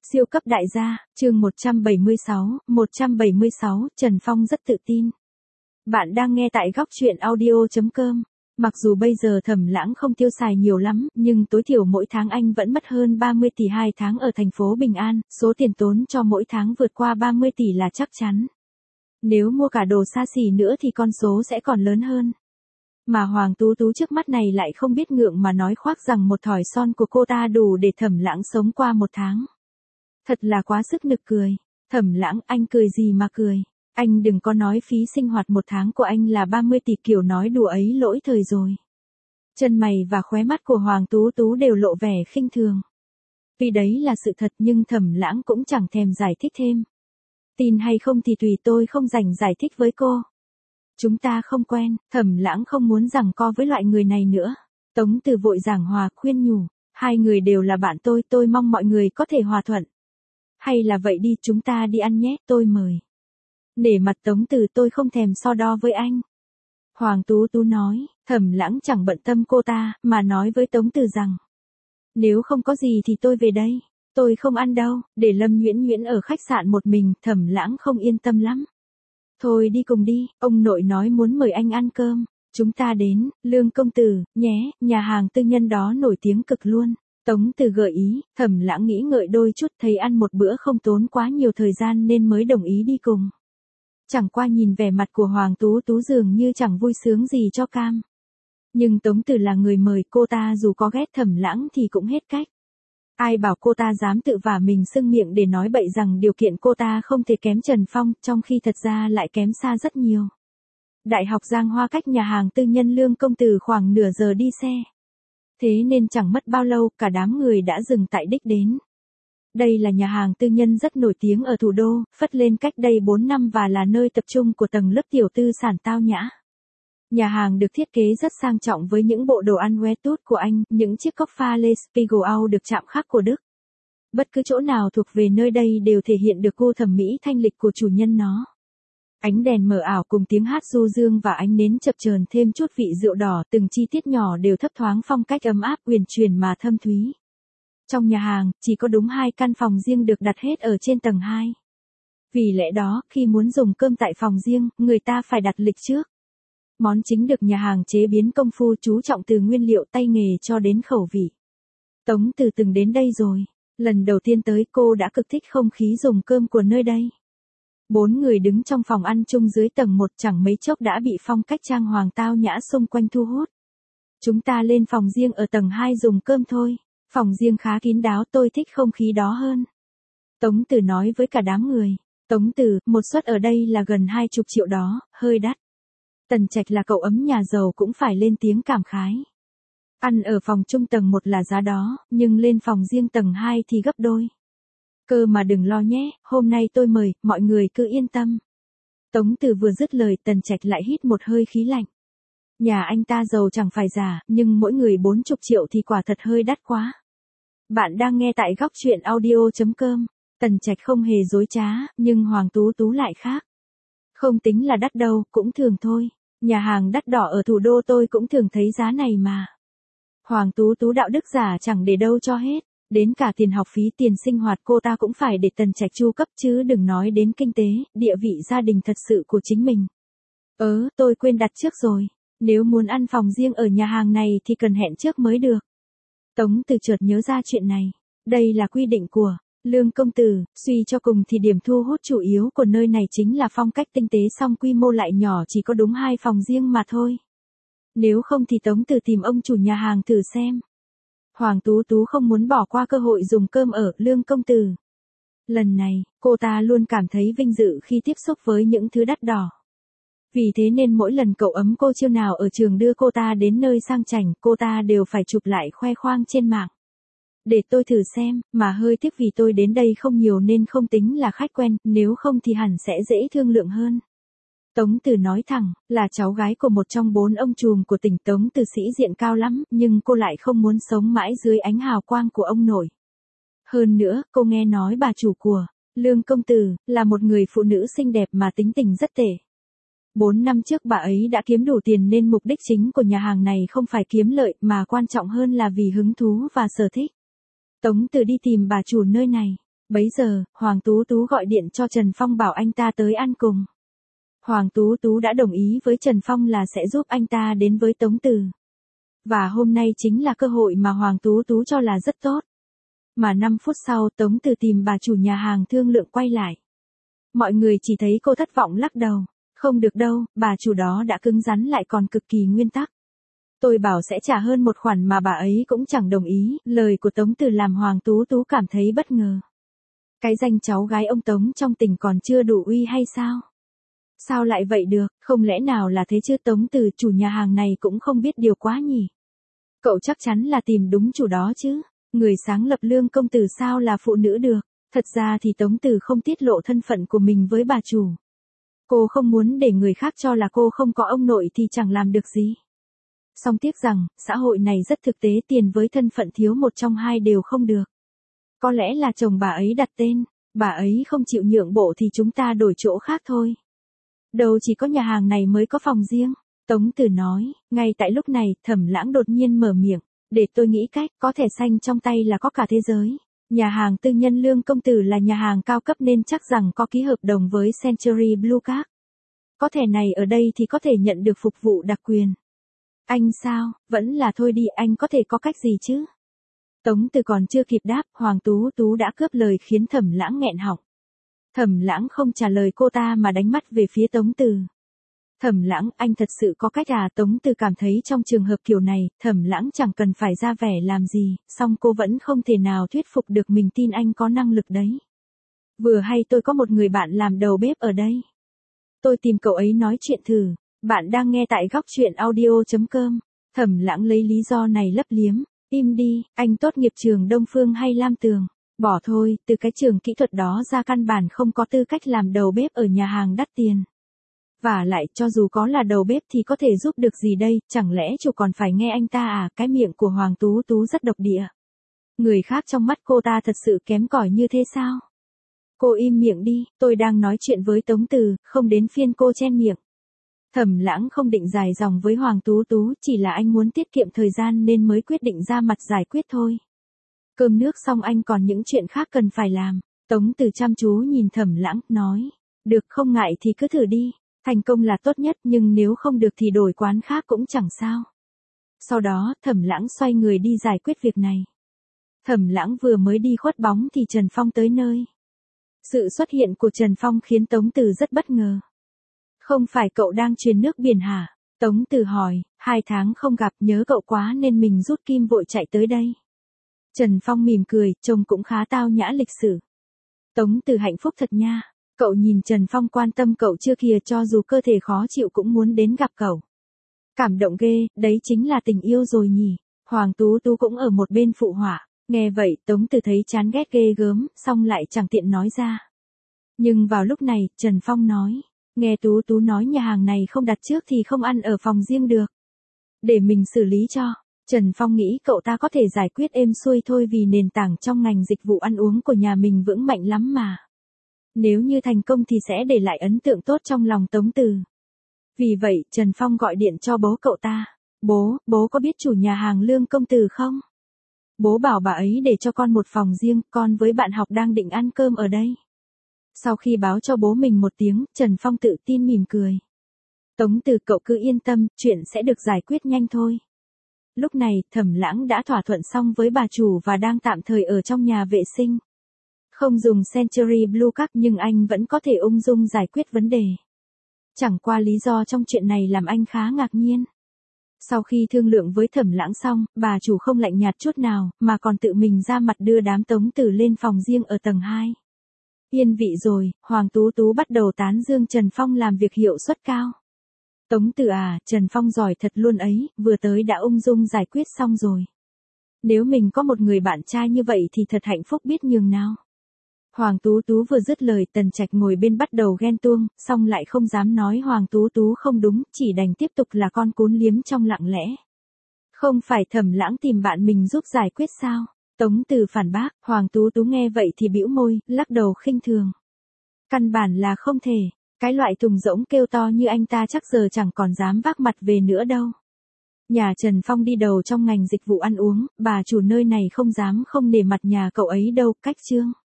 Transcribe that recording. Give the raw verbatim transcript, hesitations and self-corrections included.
Siêu cấp đại gia, chương một trăm bảy mươi sáu, một trăm bảy mươi sáu, Trần Phong rất tự tin. Bạn đang nghe tại góc truyện audio chấm com. Mặc dù bây giờ Thẩm Lãng không tiêu xài nhiều lắm, nhưng tối thiểu mỗi tháng anh vẫn mất hơn ba mươi tỷ hai tháng ở thành phố Bình An, số tiền tốn cho mỗi tháng vượt qua ba mươi tỷ là chắc chắn. Nếu mua cả đồ xa xỉ nữa thì con số sẽ còn lớn hơn. Mà Hoàng Tú Tú trước mắt này lại không biết ngượng mà nói khoác rằng một thỏi son của cô ta đủ để Thẩm Lãng sống qua một tháng. Thật là quá sức nực cười. Thẩm Lãng, anh cười gì mà cười? Anh đừng có nói phí sinh hoạt một tháng của anh là ba mươi tỷ, kiểu nói đùa ấy lỗi thời rồi. Chân mày và khóe mắt của Hoàng Tú Tú đều lộ vẻ khinh thường. Vì đấy là sự thật nhưng Thẩm Lãng cũng chẳng thèm giải thích thêm. Tin hay không thì tùy, tôi không rảnh giải thích với cô. Chúng ta không quen. Thẩm Lãng không muốn giằng co với loại người này nữa. Tống Từ vội giảng hòa khuyên nhủ. Hai người đều là bạn tôi, tôi mong mọi người có thể hòa thuận. Hay là vậy đi, chúng ta đi ăn nhé, tôi mời. Nể mặt Tống Từ, tôi không thèm so đo với anh. Hoàng Tú Tú nói. Thẩm Lãng chẳng bận tâm cô ta, mà nói với Tống Từ rằng. Nếu không có gì thì tôi về đây. Tôi không ăn đâu. Để Lâm Nhuyễn Nhuyễn ở khách sạn một mình, Thẩm Lãng không yên tâm lắm. Thôi đi cùng đi, ông nội nói muốn mời anh ăn cơm. Chúng ta đến, Lương công tử, nhé, nhà hàng tư nhân đó nổi tiếng cực luôn. Tống Từ gợi ý, Thẩm Lãng nghĩ ngợi đôi chút, thấy ăn một bữa không tốn quá nhiều thời gian nên mới đồng ý đi cùng. Chẳng qua nhìn vẻ mặt của Hoàng Tú Tú dường như chẳng vui sướng gì cho cam. Nhưng Tống Từ là người mời, cô ta dù có ghét Thẩm Lãng thì cũng hết cách. Ai bảo cô ta dám tự vả mình sưng miệng để nói bậy rằng điều kiện cô ta không thể kém Trần Phong, trong khi thật ra lại kém xa rất nhiều. Đại học Giang Hoa cách nhà hàng tư nhân Lương công tử khoảng nửa giờ đi xe. Thế nên chẳng mất bao lâu, cả đám người đã dừng tại đích đến. Đây là nhà hàng tư nhân rất nổi tiếng ở thủ đô, phất lên cách đây bốn năm và là nơi tập trung của tầng lớp tiểu tư sản tao nhã. Nhà hàng được thiết kế rất sang trọng với những bộ đồ ăn que tút của Anh, những chiếc cốc pha lê Spiegelau được chạm khắc của Đức. Bất cứ chỗ nào thuộc về nơi đây đều thể hiện được gu thẩm mỹ thanh lịch của chủ nhân nó. Ánh đèn mờ ảo cùng tiếng hát du dương và ánh nến chập chờn thêm chút vị rượu đỏ, từng chi tiết nhỏ đều thấp thoáng phong cách ấm áp huyền truyền mà thâm thúy. Trong nhà hàng, chỉ có đúng hai căn phòng riêng được đặt hết ở trên tầng hai. Vì lẽ đó, khi muốn dùng cơm tại phòng riêng, người ta phải đặt lịch trước. Món chính được nhà hàng chế biến công phu, chú trọng từ nguyên liệu tay nghề cho đến khẩu vị. Tống Từ từng đến đây rồi. Lần đầu tiên tới cô đã cực thích không khí dùng cơm của nơi đây. Bốn người đứng trong phòng ăn chung dưới tầng một chẳng mấy chốc đã bị phong cách trang hoàng tao nhã xung quanh thu hút. Chúng ta lên phòng riêng ở tầng hai dùng cơm thôi. Phòng riêng khá kín đáo, tôi thích không khí đó hơn. Tống Từ nói với cả đám người. Tống Từ, một suất ở đây là gần hai chục triệu đó, hơi đắt. Tần Trạch là cậu ấm nhà giàu cũng phải lên tiếng cảm khái. Ăn ở phòng chung tầng một là giá đó, nhưng lên phòng riêng tầng hai thì gấp đôi. Cơ mà đừng lo nhé, hôm nay tôi mời, mọi người cứ yên tâm. Tống Từ vừa dứt lời, Tần Trạch lại hít một hơi khí lạnh. Nhà anh ta giàu chẳng phải giả, nhưng mỗi người bốn mươi triệu thì quả thật hơi đắt quá. Bạn đang nghe tại góc truyện audio chấm com. Tần Trạch không hề dối trá, nhưng Hoàng Tú Tú lại khác. Không tính là đắt đâu, cũng thường thôi. Nhà hàng đắt đỏ ở thủ đô tôi cũng thường thấy giá này mà. Hoàng Tú Tú đạo đức giả chẳng để đâu cho hết. Đến cả tiền học phí, tiền sinh hoạt cô ta cũng phải để Tần Trạch chu cấp, chứ đừng nói đến kinh tế, địa vị gia đình thật sự của chính mình. Ớ, tôi quên đặt trước rồi. Nếu muốn ăn phòng riêng ở nhà hàng này thì cần hẹn trước mới được. Tống Từ chợt nhớ ra chuyện này. Đây là quy định của Lương công tử, suy cho cùng thì điểm thu hút chủ yếu của nơi này chính là phong cách tinh tế song quy mô lại nhỏ, chỉ có đúng hai phòng riêng mà thôi. Nếu không thì Tống Từ tìm ông chủ nhà hàng thử xem. Hoàng Tú Tú không muốn bỏ qua cơ hội dùng cơm ở Lương công tử. Lần này, cô ta luôn cảm thấy vinh dự khi tiếp xúc với những thứ đắt đỏ. Vì thế nên mỗi lần cậu ấm cô chiêu nào ở trường đưa cô ta đến nơi sang chảnh, cô ta đều phải chụp lại khoe khoang trên mạng. Để tôi thử xem, mà hơi tiếc vì tôi đến đây không nhiều nên không tính là khách quen, nếu không thì hẳn sẽ dễ thương lượng hơn. Tống Từ nói thẳng, là cháu gái của một trong bốn ông trùm của tỉnh. Tống Từ sĩ diện cao lắm, nhưng cô lại không muốn sống mãi dưới ánh hào quang của ông nội. Hơn nữa, cô nghe nói bà chủ của Lương công tử là một người phụ nữ xinh đẹp mà tính tình rất tệ. Bốn năm trước bà ấy đã kiếm đủ tiền nên mục đích chính của nhà hàng này không phải kiếm lợi mà quan trọng hơn là vì hứng thú và sở thích. Tống Từ đi tìm bà chủ nơi này. Bấy giờ, Hoàng Tú Tú gọi điện cho Trần Phong bảo anh ta tới ăn cùng. Hoàng Tú Tú đã đồng ý với Trần Phong là sẽ giúp anh ta đến với Tống Từ. Và hôm nay chính là cơ hội mà Hoàng Tú Tú cho là rất tốt. Mà năm phút sau Tống Từ tìm bà chủ nhà hàng thương lượng quay lại. Mọi người chỉ thấy cô thất vọng lắc đầu. Không được đâu, bà chủ đó đã cứng rắn lại còn cực kỳ nguyên tắc. Tôi bảo sẽ trả hơn một khoản mà bà ấy cũng chẳng đồng ý. Lời của Tống Từ làm Hoàng Tú Tú cảm thấy bất ngờ. Cái danh cháu gái ông Tống trong tỉnh còn chưa đủ uy hay sao? Sao lại vậy được, không lẽ nào là thế chứ? Tống Từ chủ nhà hàng này cũng không biết điều quá nhỉ. Cậu chắc chắn là tìm đúng chủ đó chứ. Người sáng lập Lương công tử sao là phụ nữ được. Thật ra thì Tống Từ không tiết lộ thân phận của mình với bà chủ. Cô không muốn để người khác cho là cô không có ông nội thì chẳng làm được gì. Song tiếc rằng, xã hội này rất thực tế, tiền với thân phận thiếu một trong hai đều không được. Có lẽ là chồng bà ấy đặt tên, bà ấy không chịu nhượng bộ thì chúng ta đổi chỗ khác thôi. Đâu chỉ có nhà hàng này mới có phòng riêng. Tống Từ nói, ngay tại lúc này, Thẩm Lãng đột nhiên mở miệng. Để tôi nghĩ cách, có thẻ xanh trong tay là có cả thế giới. Nhà hàng tư nhân Lương công tử là nhà hàng cao cấp nên chắc rằng có ký hợp đồng với Century Blue Card. Có thẻ này ở đây thì có thể nhận được phục vụ đặc quyền. Anh sao, vẫn là thôi đi, anh có thể có cách gì chứ? Tống Từ còn chưa kịp đáp, Hoàng Tú Tú đã cướp lời khiến Thẩm Lãng nghẹn họng. Thẩm Lãng không trả lời cô ta mà đánh mắt về phía Tống Từ. Thẩm Lãng, anh thật sự có cách à? Tống Từ cảm thấy trong trường hợp kiểu này, Thẩm Lãng chẳng cần phải ra vẻ làm gì, song cô vẫn không thể nào thuyết phục được mình tin anh có năng lực đấy. Vừa hay tôi có một người bạn làm đầu bếp ở đây. Tôi tìm cậu ấy nói chuyện thử. Bạn đang nghe tại góc truyện audio chấm com. Thẩm Lãng lấy lý do này lấp liếm. Im đi, anh tốt nghiệp trường Đông Phương hay Lam Tường? Bỏ thôi, từ cái trường kỹ thuật đó ra căn bản không có tư cách làm đầu bếp ở nhà hàng đắt tiền. Và lại, cho dù có là đầu bếp thì có thể giúp được gì đây, chẳng lẽ chủ còn phải nghe anh ta à? Cái miệng của Hoàng Tú Tú rất độc địa. Người khác trong mắt cô ta thật sự kém cỏi như thế sao? Cô im miệng đi, tôi đang nói chuyện với Tống Từ, không đến phiên cô chen miệng. Thẩm Lãng không định dài dòng với Hoàng Tú Tú, chỉ là anh muốn tiết kiệm thời gian nên mới quyết định ra mặt giải quyết thôi. Cơm nước xong anh còn những chuyện khác cần phải làm. Tống Từ chăm chú nhìn Thẩm Lãng, nói. Được, không ngại thì cứ thử đi. Thành công là tốt nhất, nhưng nếu không được thì đổi quán khác cũng chẳng sao. Sau đó, Thẩm Lãng xoay người đi giải quyết việc này. Thẩm Lãng vừa mới đi khuất bóng thì Trần Phong tới nơi. Sự xuất hiện của Trần Phong khiến Tống Từ rất bất ngờ. Không phải cậu đang truyền nước biển hả? Tống Từ hỏi, hai tháng không gặp, nhớ cậu quá nên mình rút kim vội chạy tới đây. Trần Phong mỉm cười, trông cũng khá tao nhã lịch sự. Tống Từ hạnh phúc thật nha. Cậu nhìn Trần Phong quan tâm cậu chưa kìa, cho dù cơ thể khó chịu cũng muốn đến gặp cậu. Cảm động ghê, đấy chính là tình yêu rồi nhỉ. Hoàng Tú Tú cũng ở một bên phụ họa. Nghe vậy, Tống Từ thấy chán ghét ghê gớm, xong lại chẳng tiện nói ra. Nhưng vào lúc này, Trần Phong nói. Nghe Tú Tú nói nhà hàng này không đặt trước thì không ăn ở phòng riêng được. Để mình xử lý cho. Trần Phong nghĩ cậu ta có thể giải quyết êm xuôi thôi vì nền tảng trong ngành dịch vụ ăn uống của nhà mình vững mạnh lắm mà. Nếu như thành công thì sẽ để lại ấn tượng tốt trong lòng Tống Từ. Vì vậy, Trần Phong gọi điện cho bố cậu ta. Bố, bố có biết chủ nhà hàng Lương công tử không? Bố bảo bà ấy để cho con một phòng riêng, con với bạn học đang định ăn cơm ở đây. Sau khi báo cho bố mình một tiếng, Trần Phong tự tin mỉm cười. Tống Từ, cậu cứ yên tâm, chuyện sẽ được giải quyết nhanh thôi. Lúc này, Thẩm Lãng đã thỏa thuận xong với bà chủ và đang tạm thời ở trong nhà vệ sinh. Không dùng Century Blue Card nhưng anh vẫn có thể ung dung giải quyết vấn đề. Chẳng qua lý do trong chuyện này làm anh khá ngạc nhiên. Sau khi thương lượng với Thẩm Lãng xong, bà chủ không lạnh nhạt chút nào, mà còn tự mình ra mặt đưa đám Tống Từ lên phòng riêng ở tầng hai. Yên vị rồi, Hoàng Tú Tú bắt đầu tán dương Trần Phong làm việc hiệu suất cao. Tống Từ à, Trần Phong giỏi thật luôn ấy, vừa tới đã ung dung giải quyết xong rồi. Nếu mình có một người bạn trai như vậy thì thật hạnh phúc biết nhường nào. Hoàng Tú Tú vừa dứt lời, Tần Trạch ngồi bên bắt đầu ghen tuông, xong lại không dám nói Hoàng Tú Tú không đúng, chỉ đành tiếp tục là con cún liếm trong lặng lẽ. Không phải Thẩm Lãng tìm bạn mình giúp giải quyết sao? Tống Từ phản bác. Hoàng Tú Tú nghe vậy thì bĩu môi, lắc đầu khinh thường. Căn bản là không thể, cái loại thùng rỗng kêu to như anh ta chắc giờ chẳng còn dám vác mặt về nữa đâu. Nhà Trần Phong đi đầu trong ngành dịch vụ ăn uống, bà chủ nơi này không dám không nể mặt nhà cậu ấy đâu, cách chương.